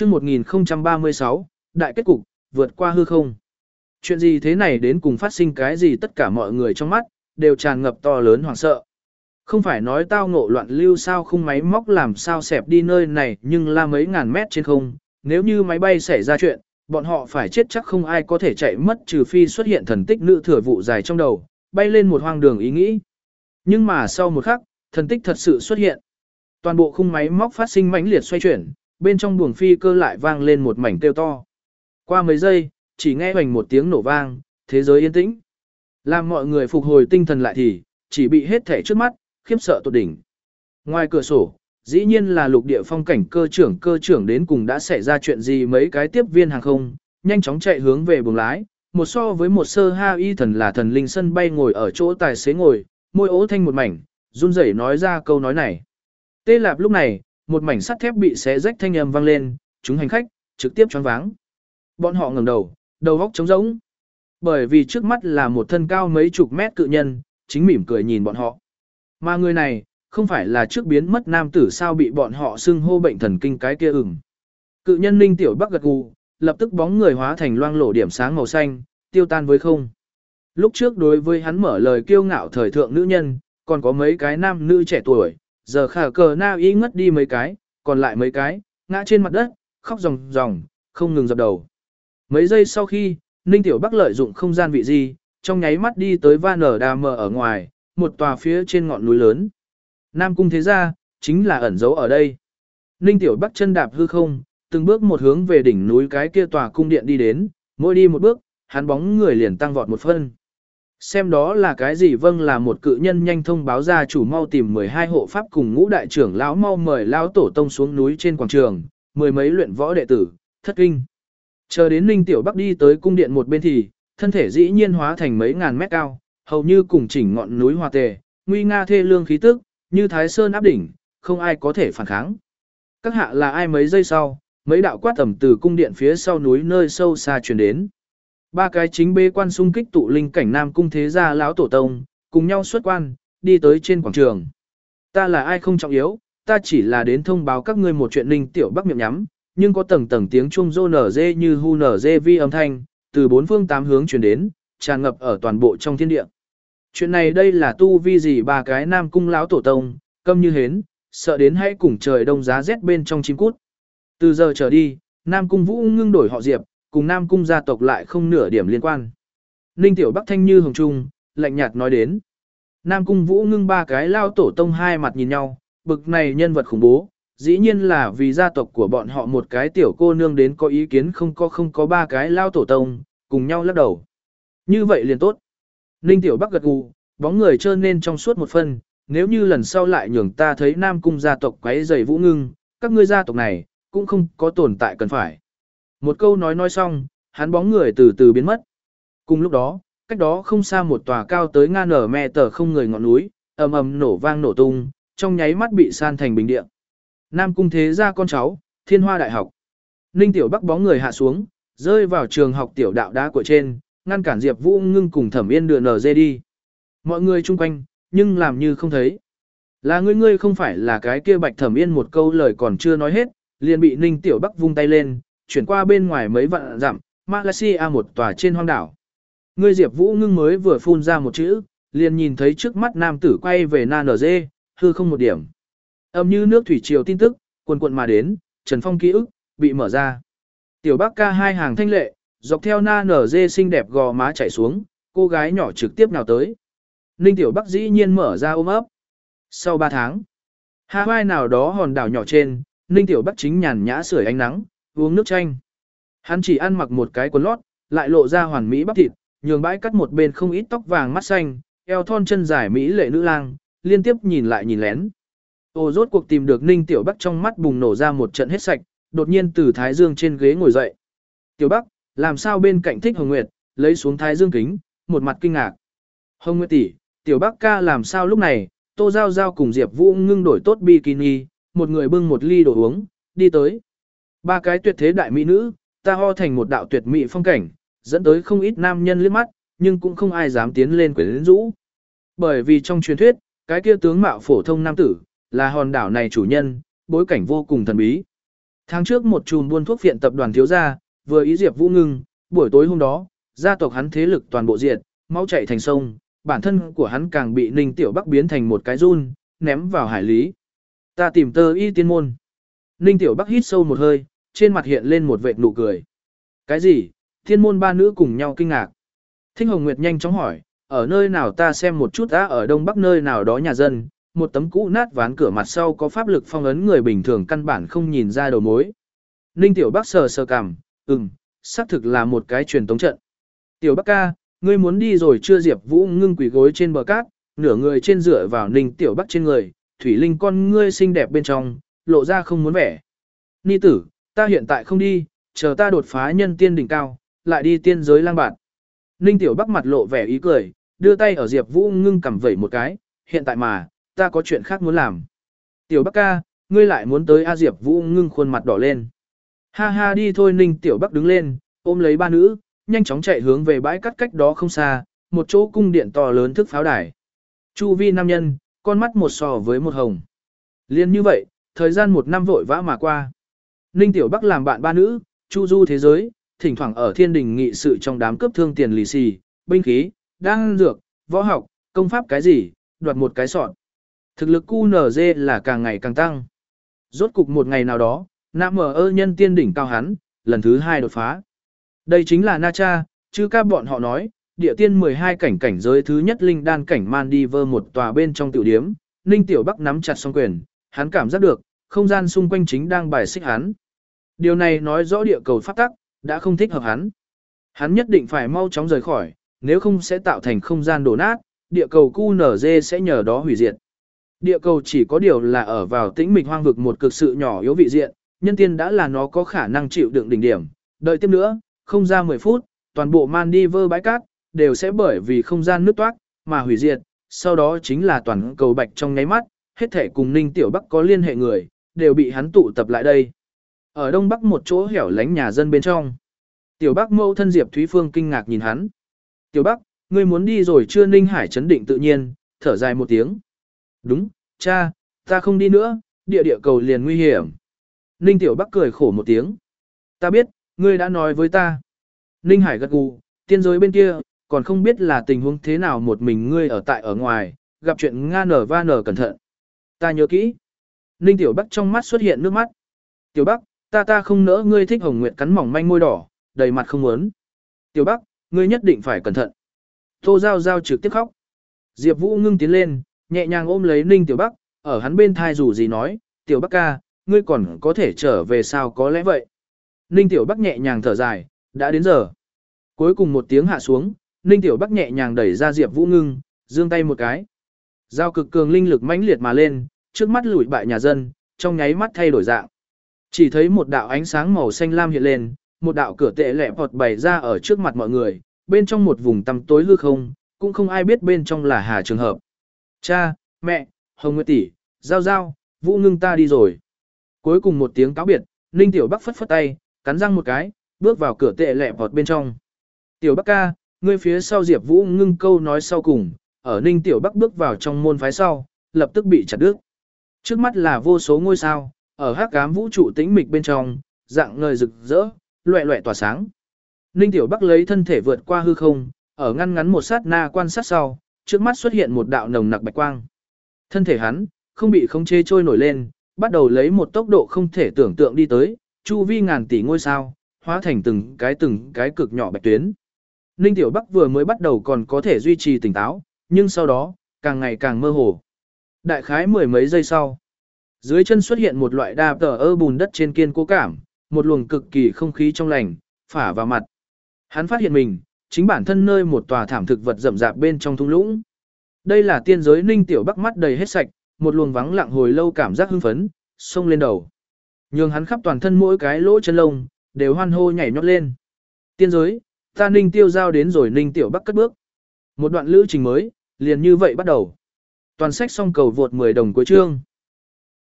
Chương 1036, đại kết cục, vượt qua hư không. Chuyện gì thế này đến cùng phát sinh cái gì tất cả mọi người trong mắt, đều tràn ngập to lớn hoảng sợ. Không phải nói tao ngộ loạn lưu sao khung máy móc làm sao xẹp đi nơi này nhưng là mấy ngàn mét trên không, nếu như máy bay xảy ra chuyện, bọn họ phải chết chắc không ai có thể chạy mất trừ phi xuất hiện thần tích nữ thừa vụ dài trong đầu, bay lên một hoang đường ý nghĩ. Nhưng mà sau một khắc, thần tích thật sự xuất hiện. Toàn bộ khung máy móc phát sinh mãnh liệt xoay chuyển, bên trong buồng phi cơ lại vang lên một mảnh kêu to. Qua mấy giây, chỉ nghe hoành một tiếng nổ vang, thế giới yên tĩnh. Làm mọi người phục hồi tinh thần lại thì, chỉ bị hết thảy trước mắt, khiếp sợ tột đỉnh. Ngoài cửa sổ, dĩ nhiên là lục địa phong cảnh cơ trưởng đến cùng đã xảy ra chuyện gì mấy cái tiếp viên hàng không, nhanh chóng chạy hướng về buồng lái, một so với một sơ ha y thần là thần linh sân bay ngồi ở chỗ tài xế ngồi, môi ố thanh một mảnh, run rẩy nói ra câu nói này. Tê Lạp lúc này, một mảnh sắt thép bị xé rách thanh âm vang lên, chúng hành khách trực tiếp choáng váng. Bọn họ ngẩng đầu, đầu óc trống rỗng. Bởi vì trước mắt là một thân cao mấy chục mét cự nhân, chính mỉm cười nhìn bọn họ. Mà người này, không phải là trước biến mất nam tử sao bị bọn họ xưng hô bệnh thần kinh cái kia ửng. Cự nhân Ninh Tiểu Bắc gật gù, lập tức bóng người hóa thành loang lổ điểm sáng màu xanh, tiêu tan với không. Lúc trước đối với hắn mở lời kiêu ngạo thời thượng nữ nhân, còn có mấy cái nam nữ trẻ tuổi, giờ khả cờ na y ngất đi mấy cái, còn lại mấy cái, ngã trên mặt đất, khóc ròng ròng, không ngừng dập đầu. Mấy giây sau khi, Ninh Tiểu Bắc lợi dụng không gian vị di, trong nháy mắt đi tới Van ở Đà Mờ ở ngoài, một tòa phía trên ngọn núi lớn. Nam Cung thế gia, chính là ẩn giấu ở đây. Ninh Tiểu Bắc chân đạp hư không, từng bước một hướng về đỉnh núi cái kia tòa cung điện đi đến, mỗi đi một bước, hắn bóng người liền tăng vọt một phân. Xem đó là cái gì vâng là một cự nhân nhanh thông báo gia chủ mau tìm 12 hộ pháp cùng ngũ đại trưởng lão mau mời lão tổ tông xuống núi trên quảng trường, mười mấy luyện võ đệ tử, thất kinh. Chờ đến Ninh Tiểu Bắc đi tới cung điện một bên thì, thân thể dĩ nhiên hóa thành mấy ngàn mét cao, hầu như cùng chỉnh ngọn núi hòa tề, nguy nga thê lương khí tức, như Thái Sơn áp đỉnh, không ai có thể phản kháng. Các hạ là ai mấy giây sau, mấy đạo quát tầm từ cung điện phía sau núi nơi sâu xa truyền đến. Ba cái chính bế quan xung kích tụ linh cảnh Nam Cung thế gia lão tổ tông, cùng nhau xuất quan, đi tới trên quảng trường. Ta là ai không trọng yếu, ta chỉ là đến thông báo các ngươi một chuyện. Ninh Tiểu Bắc miệng nhắm, nhưng có tầng tầng tiếng chuông rô nở dê như hu nở dê vi âm thanh, từ bốn phương tám hướng truyền đến, tràn ngập ở toàn bộ trong thiên địa. Chuyện này đây là tu vi gì ba cái Nam Cung lão tổ tông, câm như hến, sợ đến hãy cùng trời đông giá rét bên trong chim cút. Từ giờ trở đi, Nam Cung Vũ ngưng đổi họ Diệp, cùng Nam Cung gia tộc lại không nửa điểm liên quan. Ninh Tiểu Bắc thanh như hồng trung, lạnh nhạt nói đến. Nam Cung Vũ ngưng ba cái lao tổ tông hai mặt nhìn nhau, bực này nhân vật khủng bố, dĩ nhiên là vì gia tộc của bọn họ một cái tiểu cô nương đến có ý kiến không có ba cái lao tổ tông, cùng nhau lắc đầu. Như vậy liền tốt. Ninh Tiểu Bắc gật gù, bóng người trơn nên trong suốt một phân, nếu như lần sau lại nhường ta thấy Nam Cung gia tộc quấy rầy Vũ ngưng, các ngươi gia tộc này, cũng không có tồn tại cần phải. Một câu nói xong, hắn bóng người từ từ biến mất. Cùng lúc đó, cách đó không xa một tòa cao tới ngang nở mẹ tờ không người ngọn núi, ầm ầm nổ vang nổ tung, trong nháy mắt bị san thành bình địa. Nam Cung thế gia con cháu, Thiên Hoa Đại học. Ninh Tiểu Bắc bóng người hạ xuống, rơi vào trường học tiểu đạo đá của trên, ngăn cản Diệp Vũ ngưng cùng Thẩm Yên đưa nở dê đi. Mọi người chung quanh, nhưng làm như không thấy. Là ngươi không phải là cái kia Bạch Thẩm Yên một câu lời còn chưa nói hết, liền bị Ninh Tiểu Bắc vung tay lên, chuyển qua bên ngoài mấy vạn dặm, Malaysia một tòa trên hoang đảo. Ngươi Diệp Vũ ngưng mới vừa phun ra một chữ, liền nhìn thấy trước mắt nam tử quay về NNG, hư không một điểm. Âm như nước thủy triều tin tức, cuồn cuộn mà đến, Trần Phong ký ức, bị mở ra. Tiểu Bắc ca hai hàng thanh lệ, dọc theo NNG xinh đẹp gò má chảy xuống, cô gái nhỏ trực tiếp nào tới. Ninh Tiểu Bắc dĩ nhiên mở ra ôm ấp. Sau 3 tháng, Hawaii nào đó hòn đảo nhỏ trên, Ninh Tiểu Bắc chính nhàn nhã sưởi ánh nắng, uống nước chanh. Hắn chỉ ăn mặc một cái quần lót, lại lộ ra hoàn mỹ bắp thịt, nhường bãi cắt một bên không ít tóc vàng mắt xanh, eo thon chân dài mỹ lệ nữ lang, liên tiếp nhìn lại nhìn lén. Ô rốt cuộc tìm được Ninh Tiểu Bắc trong mắt bùng nổ ra một trận hết sạch, đột nhiên từ thái dương trên ghế ngồi dậy. Tiểu Bắc, làm sao bên cạnh Thích Hồng Nguyệt, lấy xuống thái dương kính, một mặt kinh ngạc. Hồng Nguyệt tỷ, Tiểu Bắc ca làm sao lúc này, Tô Giao Giao cùng Diệp Vũ ngưng đổi tốt bikini, một người bưng một ly đồ uống, đi tới. Ba cái tuyệt thế đại mỹ nữ, ta ho thành một đạo tuyệt mỹ phong cảnh, dẫn tới không ít nam nhân liếc mắt, nhưng cũng không ai dám tiến lên quyến rũ. Bởi vì trong truyền thuyết, cái kia tướng mạo phổ thông nam tử, là hòn đảo này chủ nhân, bối cảnh vô cùng thần bí. Tháng trước một chùm buôn thuốc viện tập đoàn thiếu gia, vừa ý Diệp Vũ ngưng, buổi tối hôm đó, gia tộc hắn thế lực toàn bộ diệt, máu chảy thành sông, bản thân của hắn càng bị Ninh Tiểu Bắc biến thành một cái run, ném vào hải lý. Ta tìm Tơ Y tiên môn. Ninh Tiểu Bắc hít sâu một hơi, trên mặt hiện lên một vệt nụ cười. Cái gì? Tiên môn ba nữ cùng nhau kinh ngạc. Thích Hồng Nguyệt nhanh chóng hỏi, ở nơi nào ta xem một chút á, ở Đông Bắc nơi nào đó nhà dân, một tấm cũ nát ván cửa mặt sau có pháp lực phong ấn, người bình thường căn bản không nhìn ra đầu mối. Ninh Tiểu Bắc sờ sờ cằm, xác thực là một cái truyền tống trận. Tiểu Bắc ca, ngươi muốn đi rồi chưa? Diệp Vũ ngưng quỳ gối trên bờ cát, nửa người trên dựa vào Ninh Tiểu Bắc trên người, thủy linh con ngươi xinh đẹp bên trong, lộ ra không muốn vẻ. Ni tử, ta hiện tại không đi, chờ ta đột phá nhân tiên đỉnh cao, lại đi tiên giới lang bạt. Ninh Tiểu Bắc mặt lộ vẻ ý cười, đưa tay ở Diệp Vũ ngưng cầm vẩy một cái, hiện tại mà, ta có chuyện khác muốn làm. Tiểu Bắc ca, ngươi lại muốn tới a? Diệp Vũ ngưng khuôn mặt đỏ lên. Ha ha, đi thôi. Ninh Tiểu Bắc đứng lên, ôm lấy ba nữ, nhanh chóng chạy hướng về bãi cát cách đó không xa, một chỗ cung điện to lớn thức pháo đài. Chu vi nam nhân, con mắt một sò với một hồng. Liên như vậy, thời gian một năm vội vã mà qua. Ninh Tiểu Bắc làm bạn ba nữ, chu du thế giới, thỉnh thoảng ở thiên đình nghị sự trong đám cướp thương tiền lì xì, binh khí, đan dược, võ học, công pháp cái gì, đoạt một cái sọt. Thực lực QNZ là càng ngày càng tăng. Rốt cục một ngày nào đó, Nam Mơ nhân tiên đỉnh cao hắn, lần thứ 2 đột phá. Đây chính là Na Cha, chứ các bọn họ nói, địa tiên 12 cảnh giới thứ nhất linh đan cảnh Maldives một tòa bên trong tiểu điếm, Ninh Tiểu Bắc nắm chặt song quyền, hắn cảm giác được, không gian xung quanh chính đang bài xích hắn. Điều này nói rõ địa cầu pháp tắc đã không thích hợp hắn. Hắn nhất định phải mau chóng rời khỏi, nếu không sẽ tạo thành không gian đổ nát, địa cầu QNZ sẽ nhờ đó hủy diệt. Địa cầu chỉ có điều là ở vào tĩnh mịch hoang vực một cực sự nhỏ yếu vị diện, nhân tiên đã là nó có khả năng chịu đựng đỉnh điểm. Đợi tiếp nữa, không ra 10 phút, toàn bộ Maldives bãi cát đều sẽ bởi vì không gian nứt toát mà hủy diệt, sau đó chính là toàn cầu bạch trong nháy mắt, hết thể cùng Ninh Tiểu Bắc có liên hệ người, đều bị hắn tụ tập lại đây. Ở Đông Bắc một chỗ hẻo lánh nhà dân bên trong, Tiểu Bắc mẫu thân Diệp Thúy Phương kinh ngạc nhìn hắn. Tiểu Bắc, ngươi muốn đi rồi chưa? Ninh Hải chấn định tự nhiên, thở dài một tiếng. Đúng, cha, ta không đi nữa, địa cầu liền nguy hiểm. Ninh Tiểu Bắc cười khổ một tiếng. Ta biết, ngươi đã nói với ta. Ninh Hải gật gù, tiên giới bên kia, còn không biết là tình huống thế nào, một mình ngươi ở ngoài, gặp chuyện nga nở va nở cẩn thận. Ta nhớ kỹ. Ninh Tiểu Bắc trong mắt xuất hiện nước mắt. Tiểu Bắc, ta không nỡ. Ngươi Thích Hồng Nguyệt cắn mỏng manh môi đỏ, đầy mặt không muốn. Tiểu Bắc, ngươi nhất định phải cẩn thận. Tô Giao Giao trực tiếp khóc. Diệp Vũ ngưng tiến lên, nhẹ nhàng ôm lấy Ninh Tiểu Bắc, ở hắn bên thai rủ gì nói, Tiểu Bắc ca, ngươi còn có thể trở về sao? Có lẽ vậy. Ninh Tiểu Bắc nhẹ nhàng thở dài, đã đến giờ. Cuối cùng một tiếng hạ xuống, Ninh Tiểu Bắc nhẹ nhàng đẩy ra Diệp Vũ ngưng, giương tay một cái. Giao cực cường linh lực mãnh liệt mà lên, trước mắt lùi bại nhà dân, trong nháy mắt thay đổi dạng. Chỉ thấy một đạo ánh sáng màu xanh lam hiện lên, một đạo cửa tệ lẹ vọt bày ra ở trước mặt mọi người, bên trong một vùng tăm tối hư không, cũng không ai biết bên trong là Hà Trường Hợp. Cha, mẹ, Hồng Nguyệt tỷ, Giao Giao, Vũ ngưng ta đi rồi. Cuối cùng một tiếng cáo biệt, Ninh Tiểu Bắc phất phất tay, cắn răng một cái, bước vào cửa tệ lẹ vọt bên trong. Tiểu Bắc ca, ngươi phía sau. Diệp Vũ ngưng câu nói sau cùng, ở Ninh Tiểu Bắc bước vào trong môn phái sau, lập tức bị chặt đứt. Trước mắt là vô số ngôi sao, ở hắc ám vũ trụ tĩnh mịch bên trong, dạng ngời rực rỡ, loẹt loẹt tỏa sáng. Ninh Tiểu Bắc lấy thân thể vượt qua hư không, ở ngăn ngắn một sát na quan sát sau, trước mắt xuất hiện một đạo nồng nặc bạch quang. Thân thể hắn không bị khống chế trôi nổi lên, bắt đầu lấy một tốc độ không thể tưởng tượng đi tới, chu vi ngàn tỷ ngôi sao, hóa thành từng cái cực nhỏ bạch tuyến. Ninh Tiểu Bắc vừa mới bắt đầu còn có thể duy trì tỉnh táo, nhưng sau đó, càng ngày càng mơ hồ. Đại khái mười mấy giây sau, dưới chân xuất hiện một loại đa tờ bùn đất trên kiên cố cảm, một luồng cực kỳ không khí trong lành, phả vào mặt. Hắn phát hiện mình, chính bản thân nơi một tòa thảm thực vật rậm rạp bên trong thung lũng. Đây là tiên giới. Ninh Tiểu Bắc mắt đầy hết sạch, một luồng vắng lặng hồi lâu cảm giác hưng phấn, xông lên đầu. Nhưng hắn khắp toàn thân mỗi cái lỗ chân lông, đều hoan hô nhảy nhót lên. Tiên giới, ta Ninh Tiêu Giao đến rồi. Ninh Tiểu Bắc cất bước. Một đoạn lữ trình mới, liền như vậy bắt đầu. Toàn sách xong cầu vượt 10 đồng cuối chương.